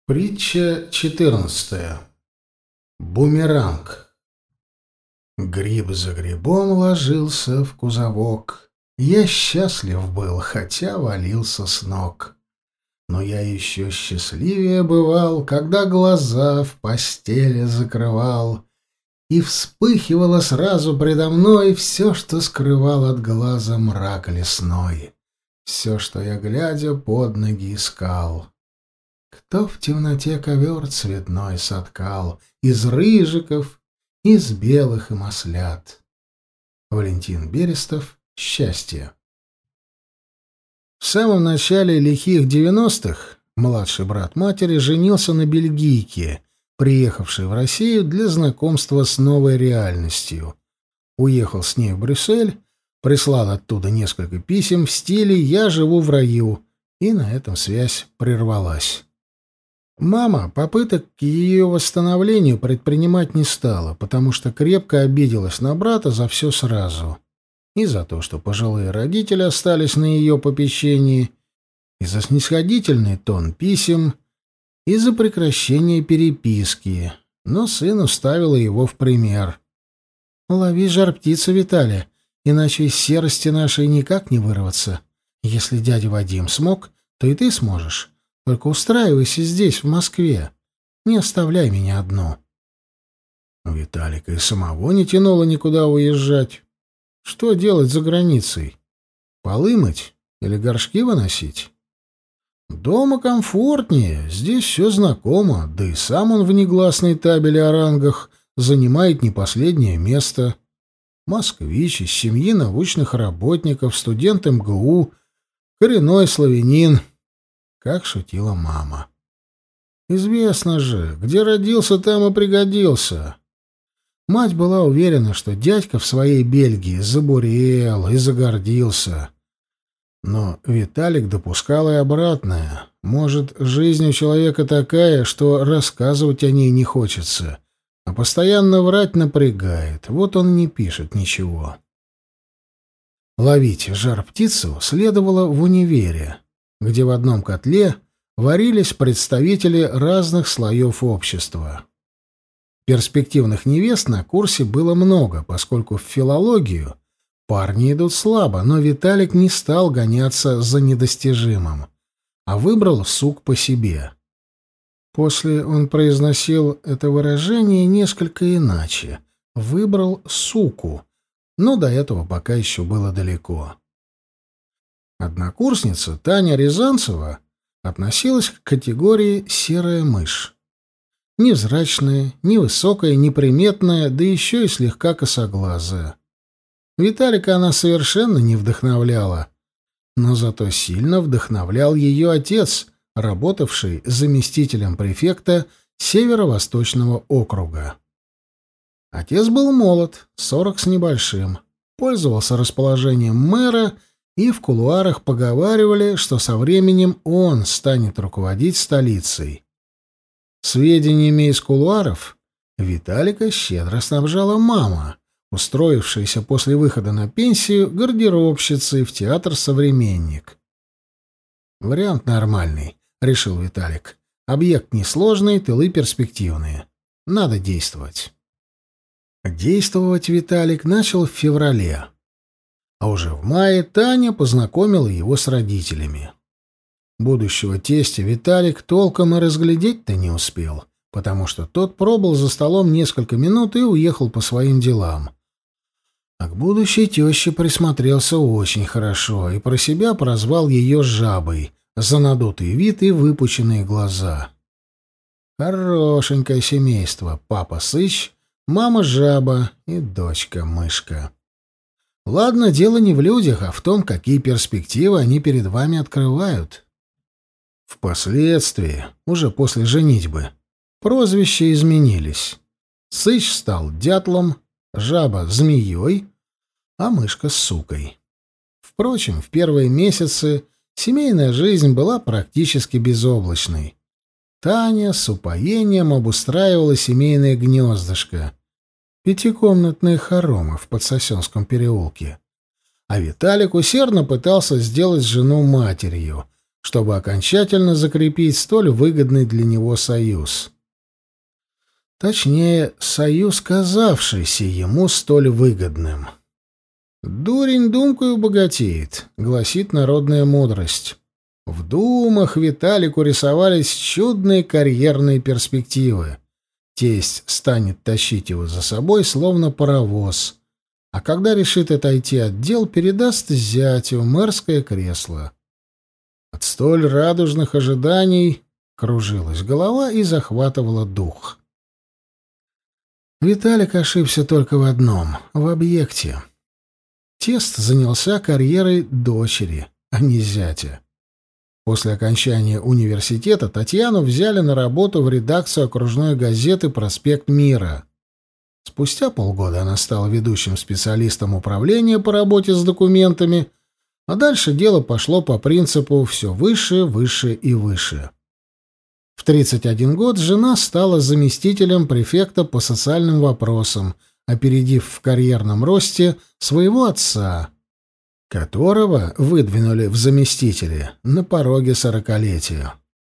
Притча 14. Бумеранг. Гриб за грибом ложился в кузовок. Я счастлив был, хотя валился с ног. Но я еще счастливее бывал, когда глаза в постели закрывал, и вспыхивало сразу предо мной все, что скрывал от глаза мрак лесной, все, что я, глядя, под ноги искал. Кто в темноте ковер цветной соткал из рыжиков, из белых и маслят? Валентин Берестов. Счастье. В самом начале лихих 90-х младший брат матери женился на бельгийке, приехавшей в Россию для знакомства с новой реальностью. Уехал с ней в Брюссель, прислал оттуда несколько писем в стиле «Я живу в раю», и на этом связь прервалась. Мама попыток к ее восстановлению предпринимать не стала, потому что крепко обиделась на брата за все сразу. И за то, что пожилые родители остались на ее попечении, и за снисходительный тон писем, и за прекращение переписки, но сыну ставила его в пример. «Лови жар-птицу, Виталий, иначе из серости нашей никак не вырваться. Если дядя Вадим смог, то и ты сможешь. Только устраивайся здесь, в Москве. Не оставляй меня одну». Виталика и самого не тянуло никуда уезжать. Что делать за границей? Полы мыть или горшки выносить? Дома комфортнее, здесь все знакомо, да и сам он в негласной табели о рангах занимает не последнее место. Москвич из семьи научных работников, студент МГУ, коренной славянин, как шутила мама. Известно же, где родился, там и пригодился. Мать была уверена, что дядька в своей Бельгии забурел и загордился. Но Виталик допускал и обратное. Может, жизнь у человека такая, что рассказывать о ней не хочется, а постоянно врать напрягает. Вот он не пишет ничего. Ловить жар-птицу следовало в универе, где в одном котле варились представители разных слоев общества. Перспективных невест на курсе было много, поскольку в филологию парни идут слабо, но Виталик не стал гоняться за недостижимым, а выбрал сук по себе. После он произносил это выражение несколько иначе. Выбрал суку, но до этого пока еще было далеко. Однокурсница Таня Рязанцева относилась к категории «серая мышь». Невзрачная, невысокая, неприметная, да еще и слегка косоглазая. Виталика она совершенно не вдохновляла, но зато сильно вдохновлял ее отец, работавший заместителем префекта Северо-Восточного округа. Отец был молод, 40 с небольшим, пользовался расположением мэра, и в кулуарах поговаривали, что со временем он станет руководить столицей. Сведениями из кулуаров Виталика щедро снабжала мама, устроившаяся после выхода на пенсию гардеробщицей в театр «Современник». «Вариант нормальный», — решил Виталик. «Объект несложный, тылы перспективные. Надо действовать». Действовать Виталик начал в феврале, а уже в мае Таня познакомила его с родителями. Будущего тестя Виталик толком и разглядеть-то не успел, потому что тот пробыл за столом несколько минут и уехал по своим делам. А к будущей теще присмотрелся очень хорошо и про себя прозвал ее жабой за надутый вид и выпученные глаза. Хорошенькое семейство: папа сыч, мама жаба и дочка мышка. Ладно, дело не в людях, а в том, какие перспективы они перед вами открывают. Впоследствии, уже после женитьбы, прозвища изменились. Сыч стал дятлом, жаба — змеей, а мышка — сукой. Впрочем, в первые месяцы семейная жизнь была практически безоблачной. Таня с упоением обустраивала семейное гнездышко, пятикомнатные хоромы в Подсосенском переулке. А Виталик усердно пытался сделать жену матерью, чтобы окончательно закрепить столь выгодный для него союз. Точнее, союз, казавшийся ему столь выгодным. «Дурень думкою богатеет», — гласит народная мудрость. В думах Виталику рисовались чудные карьерные перспективы. Тесть станет тащить его за собой, словно паровоз, а когда решит отойти от дел, передаст зятю мэрское кресло. От столь радужных ожиданий кружилась голова и захватывала дух. Виталик ошибся только в одном — в объекте. Тест занялся карьерой дочери, а не зятя. После окончания университета Татьяну взяли на работу в редакцию окружной газеты «Проспект Мира». Спустя полгода она стала ведущим специалистом управления по работе с документами, а дальше дело пошло по принципу «все выше, выше и выше». В 31 год жена стала заместителем префекта по социальным вопросам, опередив в карьерном росте своего отца, которого выдвинули в заместители на пороге 40-летия.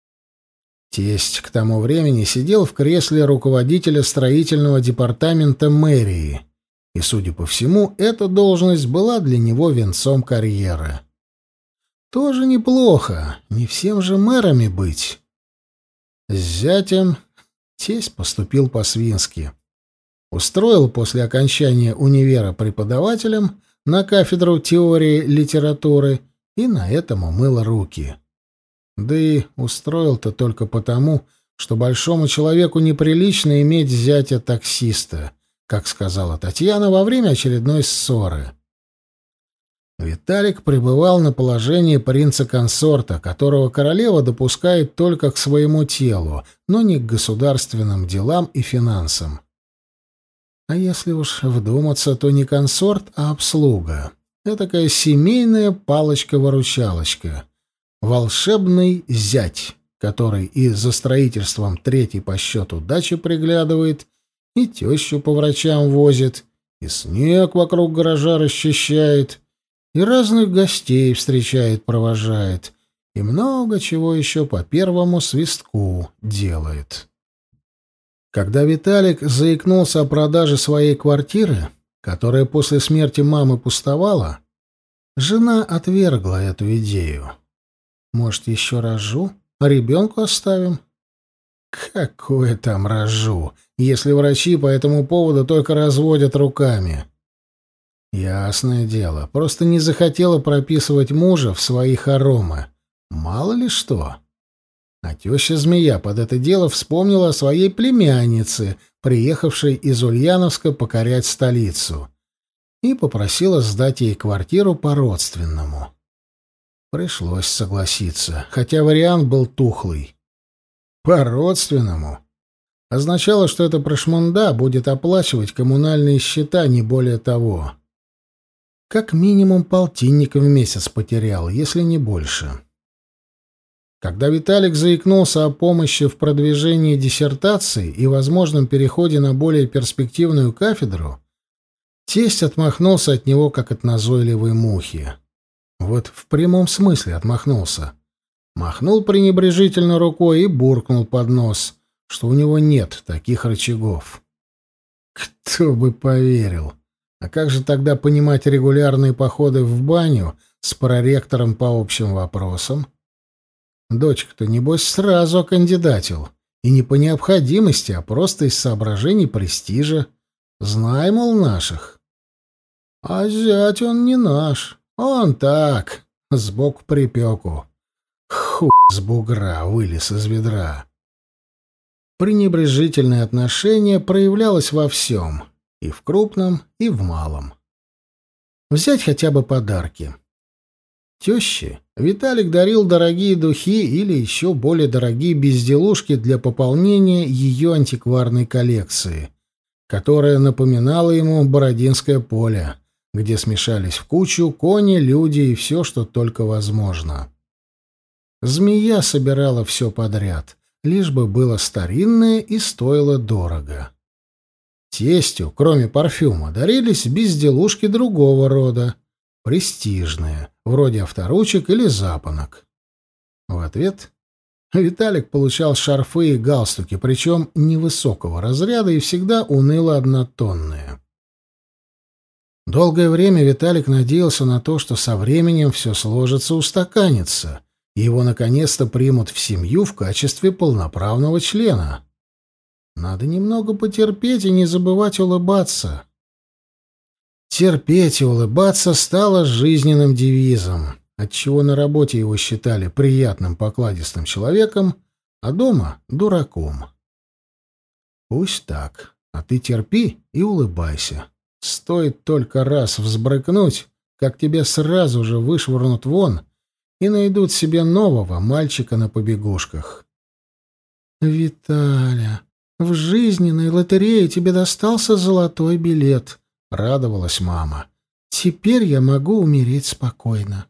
Тесть к тому времени сидел в кресле руководителя строительного департамента мэрии, и, судя по всему, эта должность была для него венцом карьеры. Тоже неплохо, не всем же мэрами быть. С зятем тесть поступил по-свински. Устроил после окончания универа преподавателем на кафедру теории литературы и на этом умыл руки. Да и устроил-то только потому, что большому человеку неприлично иметь зятя-таксиста, как сказала Татьяна во время очередной ссоры. Виталик пребывал на положении принца-консорта, которого королева допускает только к своему телу, но не к государственным делам и финансам. А если уж вдуматься, то не консорт, а обслуга. Этакая семейная палочка-выручалочка. Волшебный зять, который и за строительством третьей по счету дачи приглядывает, и тещу по врачам возит, и снег вокруг гаража расчищает, и разных гостей встречает, провожает, и много чего еще по первому свистку делает. Когда Виталик заикнулся о продаже своей квартиры, которая после смерти мамы пустовала, жена отвергла эту идею. «Может, еще рожу, а ребенку оставим?» «Какое там рожу, если врачи по этому поводу только разводят руками?» Ясное дело, просто не захотела прописывать мужа в свои хоромы. Мало ли что. А теща-змея под это дело вспомнила о своей племяннице, приехавшей из Ульяновска покорять столицу, и попросила сдать ей квартиру по-родственному. Пришлось согласиться, хотя вариант был тухлый. По-родственному означало, что эта прошманда будет оплачивать коммунальные счета, не более того. Как минимум полтинник в месяц потерял, если не больше. Когда Виталик заикнулся о помощи в продвижении диссертации и возможном переходе на более перспективную кафедру, тесть отмахнулся от него, как от назойливой мухи. Вот в прямом смысле отмахнулся. Махнул пренебрежительно рукой и буркнул под нос, что у него нет таких рычагов. Кто бы поверил! А как же тогда понимать регулярные походы в баню с проректором по общим вопросам? Дочка-то, небось, сразу окандидатил. И не по необходимости, а просто из соображений престижа. Знай, мол, наших. А зять он не наш. Он так, сбоку припеку. Хуй с бугра вылез из ведра. Пренебрежительное отношение проявлялось во всем. И в крупном, и в малом. Взять хотя бы подарки. Теще Виталик дарил дорогие духи или еще более дорогие безделушки для пополнения ее антикварной коллекции, которая напоминала ему Бородинское поле, где смешались в кучу кони, люди и все, что только возможно. Змея собирала все подряд, лишь бы было старинное и стоило дорого. Тестю, кроме парфюма, дарились безделушки другого рода, престижные, вроде авторучек или запонок. В ответ Виталик получал шарфы и галстуки, причем невысокого разряда и всегда уныло однотонные. Долгое время Виталик надеялся на то, что со временем все сложится, устаканится, и его наконец-то примут в семью в качестве полноправного члена. Надо немного потерпеть и не забывать улыбаться. Терпеть и улыбаться стало жизненным девизом, отчего на работе его считали приятным покладистым человеком, а дома — дураком. Пусть так, а ты терпи и улыбайся. Стоит только раз взбрыкнуть, как тебя сразу же вышвырнут вон и найдут себе нового мальчика на побегушках. «Виталя, в жизненной лотерее тебе достался золотой билет», — радовалась мама. «Теперь я могу умереть спокойно».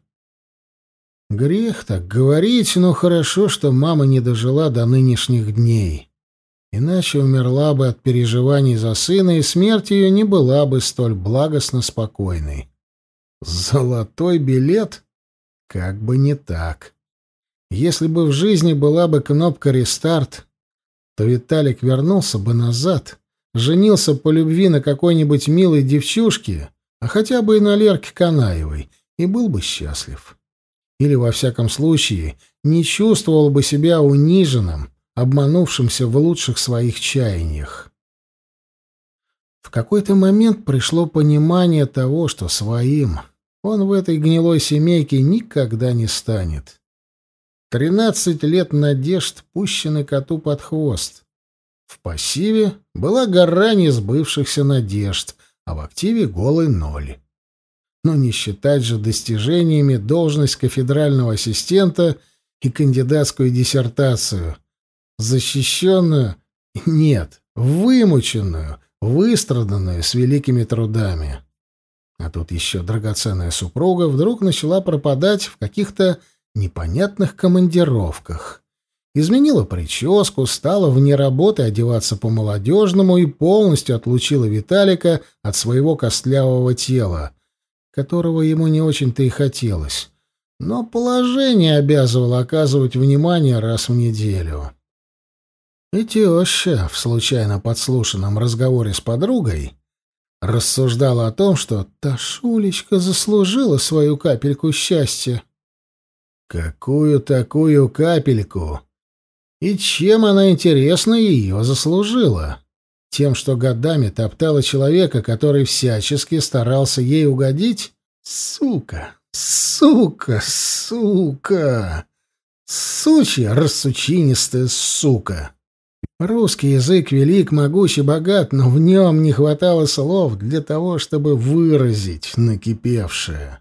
Грех так говорить, но хорошо, что мама не дожила до нынешних дней. Иначе умерла бы от переживаний за сына, и смерть ее не была бы столь благостно спокойной. Золотой билет? Как бы не так. Если бы в жизни была бы кнопка «Рестарт», то Виталик вернулся бы назад, женился по любви на какой-нибудь милой девчушке, а хотя бы и на Лерке Канаевой, и был бы счастлив. Или, во всяком случае, не чувствовал бы себя униженным, обманувшимся в лучших своих чаяниях. В какой-то момент пришло понимание того, что своим он в этой гнилой семейке никогда не станет. 13 лет надежд пущены коту под хвост. В пассиве была гора несбывшихся надежд, а в активе голый ноль. Но не считать же достижениями должность кафедрального ассистента и кандидатскую диссертацию, защищенную, нет, вымученную, выстраданную с великими трудами. А тут еще драгоценная супруга вдруг начала пропадать в каких-то непонятных командировках. Изменила прическу, стала вне работы одеваться по-молодежному и полностью отлучила Виталика от своего костлявого тела, которого ему не очень-то и хотелось. Но положение обязывало оказывать внимание раз в неделю. И теща в случайно подслушанном разговоре с подругой рассуждала о том, что та Шулечка заслужила свою капельку счастья. Какую такую капельку? И чем она, интересно, ее заслужила? Тем, что годами топтала человека, который всячески старался ей угодить? Сука! Сука! Сука! Сучья рассучинистая сука! Русский язык велик, могуч и богат, но в нем не хватало слов для того, чтобы выразить накипевшее.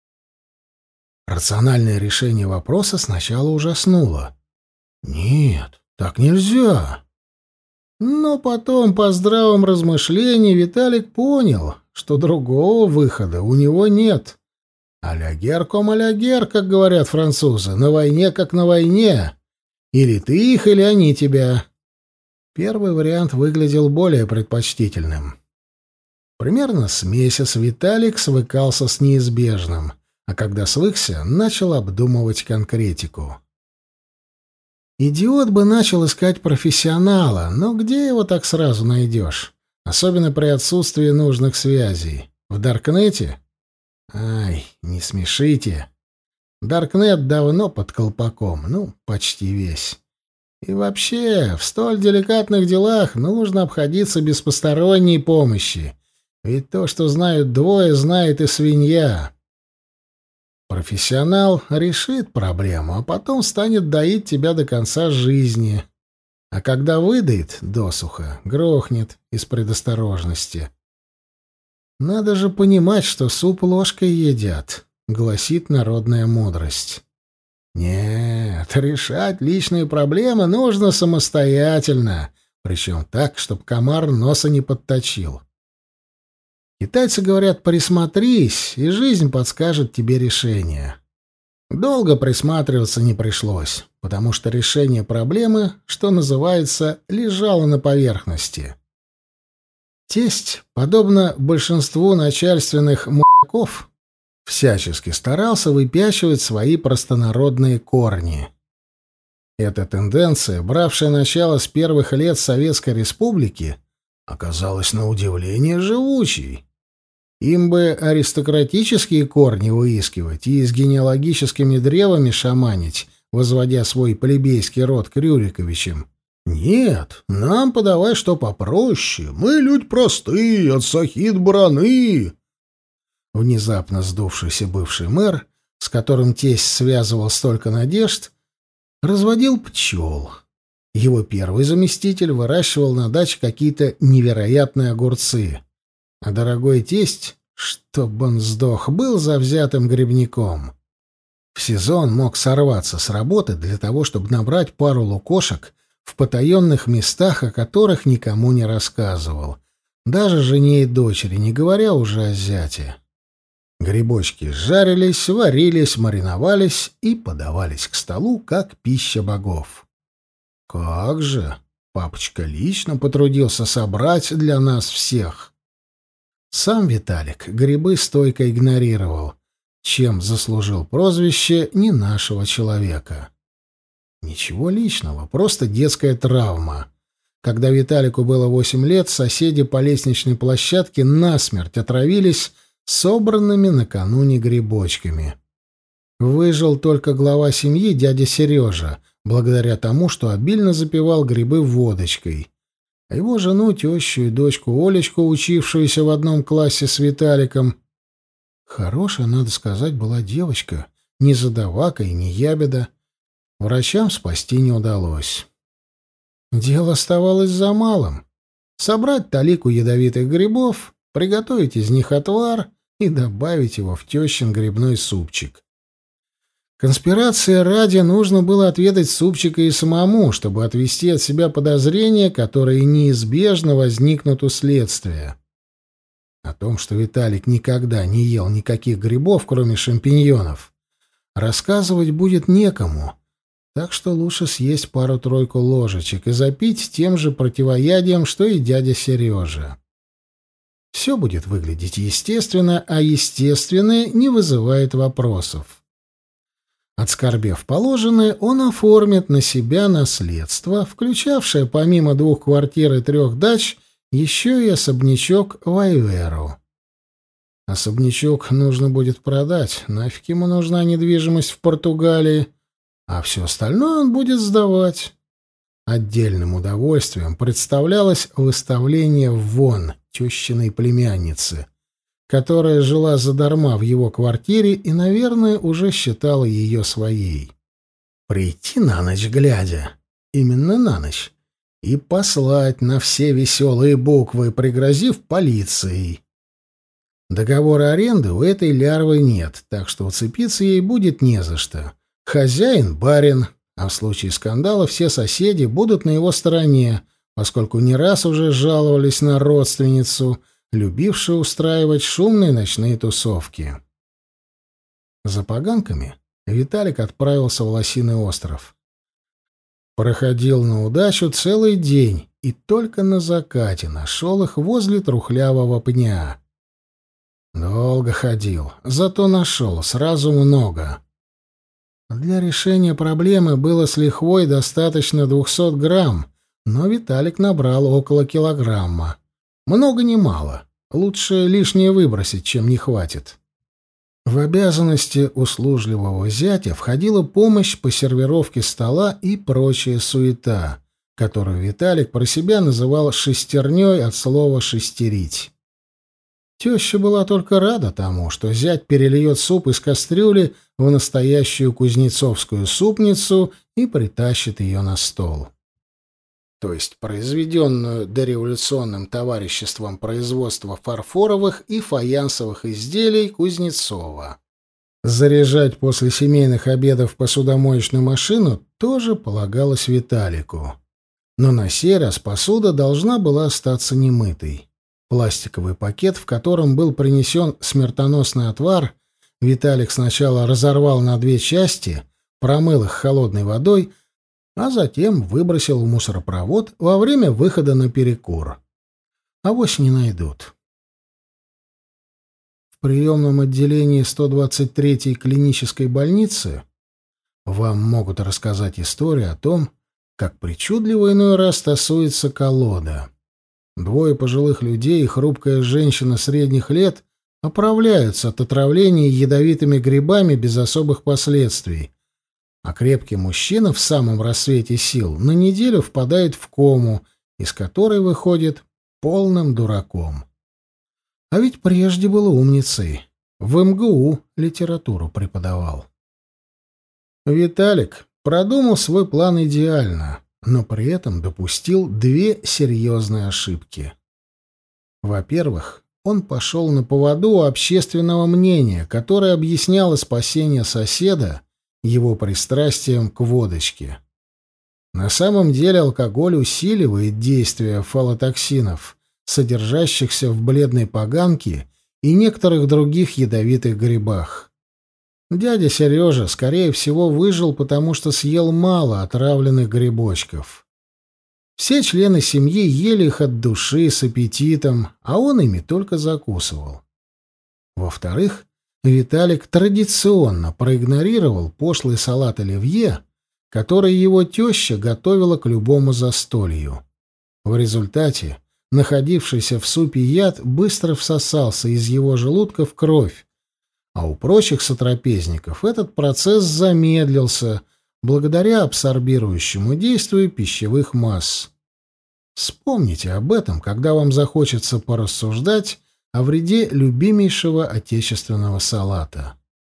Рациональное решение вопроса сначала ужаснуло. Нет, так нельзя. Но потом, по здравом размышлении, Виталик понял, что другого выхода у него нет. «А-ля гер ком а-ля гер», как говорят французы, на войне как на войне. Или ты их, или они тебя. Первый вариант выглядел более предпочтительным. Примерно с месяц Виталик свыкался с неизбежным, а когда свыкся, начал обдумывать конкретику. Идиот бы начал искать профессионала, но где его так сразу найдешь? Особенно при отсутствии нужных связей. В Даркнете? Ай, не смешите. Даркнет давно под колпаком, ну, почти весь. И вообще, в столь деликатных делах нужно обходиться без посторонней помощи. Ведь то, что знают двое, знает и свинья. Профессионал решит проблему, а потом станет доить тебя до конца жизни. А когда выдаит досуха, грохнет из предосторожности. Надо же понимать, что суп ложкой едят, гласит народная мудрость. Нет, решать личные проблемы нужно самостоятельно, причем так, чтобы комар носа не подточил. Китайцы говорят: «Присмотрись, и жизнь подскажет тебе решение». Долго присматриваться не пришлось, потому что решение проблемы, что называется, лежало на поверхности. Тесть, подобно большинству начальственных мудаков, всячески старался выпячивать свои простонародные корни. Эта тенденция, бравшая начало с первых лет Советской Республики, оказалась на удивление живучей. Им бы аристократические корни выискивать и с генеалогическими древами шаманить, возводя свой плебейский род к Рюриковичам. Нет, нам подавай что попроще. Мы люди простые, от сахит-бараны. Внезапно сдувшийся бывший мэр, с которым тесть связывал столько надежд, разводил пчел. Его первый заместитель выращивал на даче какие-то невероятные огурцы. А дорогой тесть, чтоб он сдох, был завзятым грибником. В сезон мог сорваться с работы для того, чтобы набрать пару лукошек в потаенных местах, о которых никому не рассказывал. Даже жене и дочери, не говоря уже о зяте. Грибочки жарились, варились, мариновались и подавались к столу, как пища богов. Как же! Папочка лично потрудился собрать для нас всех. Сам Виталик грибы стойко игнорировал, чем заслужил прозвище «не нашего человека». Ничего личного, просто детская травма. Когда Виталику было 8 лет, соседи по лестничной площадке насмерть отравились собранными накануне грибочками. Выжил только глава семьи, дядя Сережа, благодаря тому, что обильно запивал грибы водочкой. А его жену, тещу и дочку Олечку, учившуюся в одном классе с Виталиком. Хорошая, надо сказать, была девочка, не задавака и не ябеда. Врачам спасти не удалось. Дело оставалось за малым. Собрать талику ядовитых грибов, приготовить из них отвар и добавить его в тещин грибной супчик. Конспирация ради нужно было отведать супчика и самому, чтобы отвести от себя подозрения, которые неизбежно возникнут у следствия. О том, что Виталик никогда не ел никаких грибов, кроме шампиньонов, рассказывать будет некому, так что лучше съесть пару-тройку ложечек и запить тем же противоядием, что и дядя Сережа. Все будет выглядеть естественно, а естественное не вызывает вопросов. Отскорбев положенное, он оформит на себя наследство, включавшее помимо 2 квартир и 3 дач еще и особнячок в Айверу. Особнячок нужно будет продать, нафиг ему нужна недвижимость в Португалии, а все остальное он будет сдавать. Отдельным удовольствием представлялось выставление вон тещиной племянницы, которая жила задарма в его квартире и, наверное, уже считала ее своей. Прийти на ночь глядя, именно на ночь, и послать на все веселые буквы, пригрозив полицией. Договора аренды у этой лярвы нет, так что уцепиться ей будет не за что. Хозяин — барин, а в случае скандала все соседи будут на его стороне, поскольку не раз уже жаловались на родственницу, любившую устраивать шумные ночные тусовки. За поганками Виталик отправился в Лосиный остров. Проходил на удачу целый день и только на закате нашел их возле трухлявого пня. Долго ходил, зато нашел сразу много. Для решения проблемы было с лихвой достаточно 200 грамм, но Виталик набрал около килограмма. Много не мало. Лучше лишнее выбросить, чем не хватит. В обязанности услужливого зятя входила помощь по сервировке стола и прочая суета, которую Виталик про себя называл шестерней от слова «шестерить». Теща была только рада тому, что зять перельет суп из кастрюли в настоящую кузнецовскую супницу и притащит ее на стол. То есть произведенную дореволюционным товариществом производства фарфоровых и фаянсовых изделий Кузнецова. Заряжать после семейных обедов посудомоечную машину тоже полагалось Виталику. Но на сей раз посуда должна была остаться немытой. Пластиковый пакет, в котором был принесен смертоносный отвар, Виталик сначала разорвал на 2 части, промыл их холодной водой, а затем выбросил в мусоропровод во время выхода на перекур. Авось не найдут. В приемном отделении 123-й клинической больницы Вам могут рассказать историю о том, как причудливо иной раз тасуется колода. Двое пожилых людей и хрупкая женщина средних лет оправляются от отравления ядовитыми грибами без особых последствий, а крепкий мужчина в самом рассвете сил на неделю впадает в кому, из которой выходит полным дураком. А ведь прежде был умницей. В МГУ литературу преподавал. Виталик продумал свой план идеально, но при этом допустил две серьезные ошибки. Во-первых, он пошел на поводу у общественного мнения, которое объясняло спасение соседа его пристрастием к водочке. На самом деле алкоголь усиливает действие фалотоксинов, содержащихся в бледной поганке и некоторых других ядовитых грибах. Дядя Сережа, скорее всего, выжил, потому что съел мало отравленных грибочков. Все члены семьи ели их от души, с аппетитом, а он ими только закусывал. Во-вторых, Виталик традиционно проигнорировал пошлый салат оливье, который его теща готовила к любому застолью. В результате находившийся в супе яд быстро всосался из его желудка в кровь, а у прочих сотрапезников этот процесс замедлился благодаря абсорбирующему действию пищевых масс. Вспомните об этом, когда вам захочется порассуждать о вреде любимейшего отечественного салата.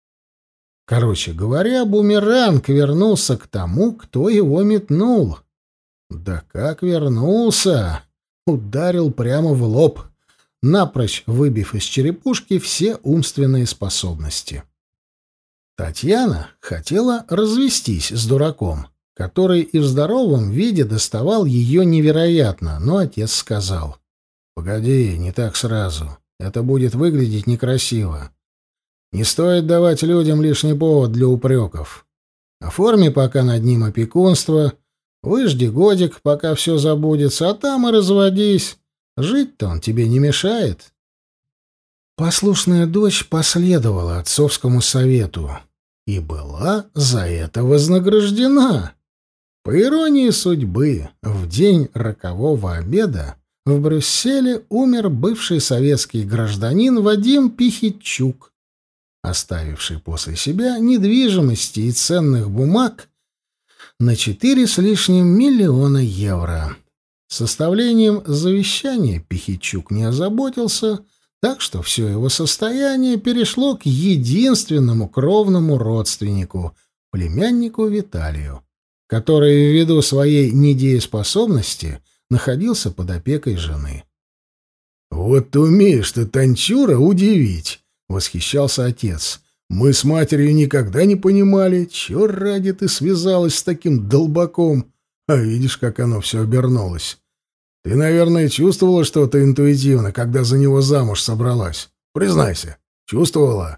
Короче говоря, бумеранг вернулся к тому, кто его метнул. Да как вернулся! Ударил прямо в лоб, напрочь выбив из черепушки все умственные способности. Татьяна хотела развестись с дураком, который и в здоровом виде доставал ее невероятно, но отец сказал: «Погоди, не так сразу. Это будет выглядеть некрасиво. Не стоит давать людям лишний повод для упреков. Оформи пока над ним опекунство, выжди годик, пока все забудется, а там и разводись. Жить-то он тебе не мешает». Послушная дочь последовала отцовскому совету и была за это вознаграждена. По иронии судьбы, в день рокового обеда в Брюсселе умер бывший советский гражданин Вадим Пихичук, оставивший после себя недвижимости и ценных бумаг на 4 с лишним миллиона евро. Составлением завещания Пихичук не озаботился, так что все его состояние перешло к единственному кровному родственнику, племяннику Виталию, который ввиду своей недееспособности находился под опекой жены. «Вот умеешь ты, Танчура, удивить!» — восхищался отец. «Мы с матерью никогда не понимали, чего ради ты связалась с таким долбаком, а видишь, как оно все обернулось. Ты, наверное, чувствовала что-то интуитивно, когда за него замуж собралась. Признайся, чувствовала?»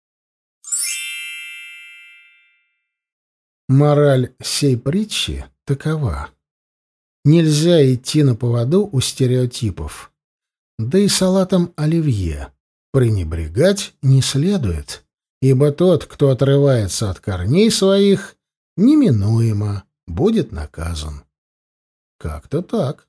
Мораль сей притчи такова: нельзя идти на поводу у стереотипов. Да и салатом оливье пренебрегать не следует, ибо тот, кто отрывается от корней своих, неминуемо будет наказан. Как-то так.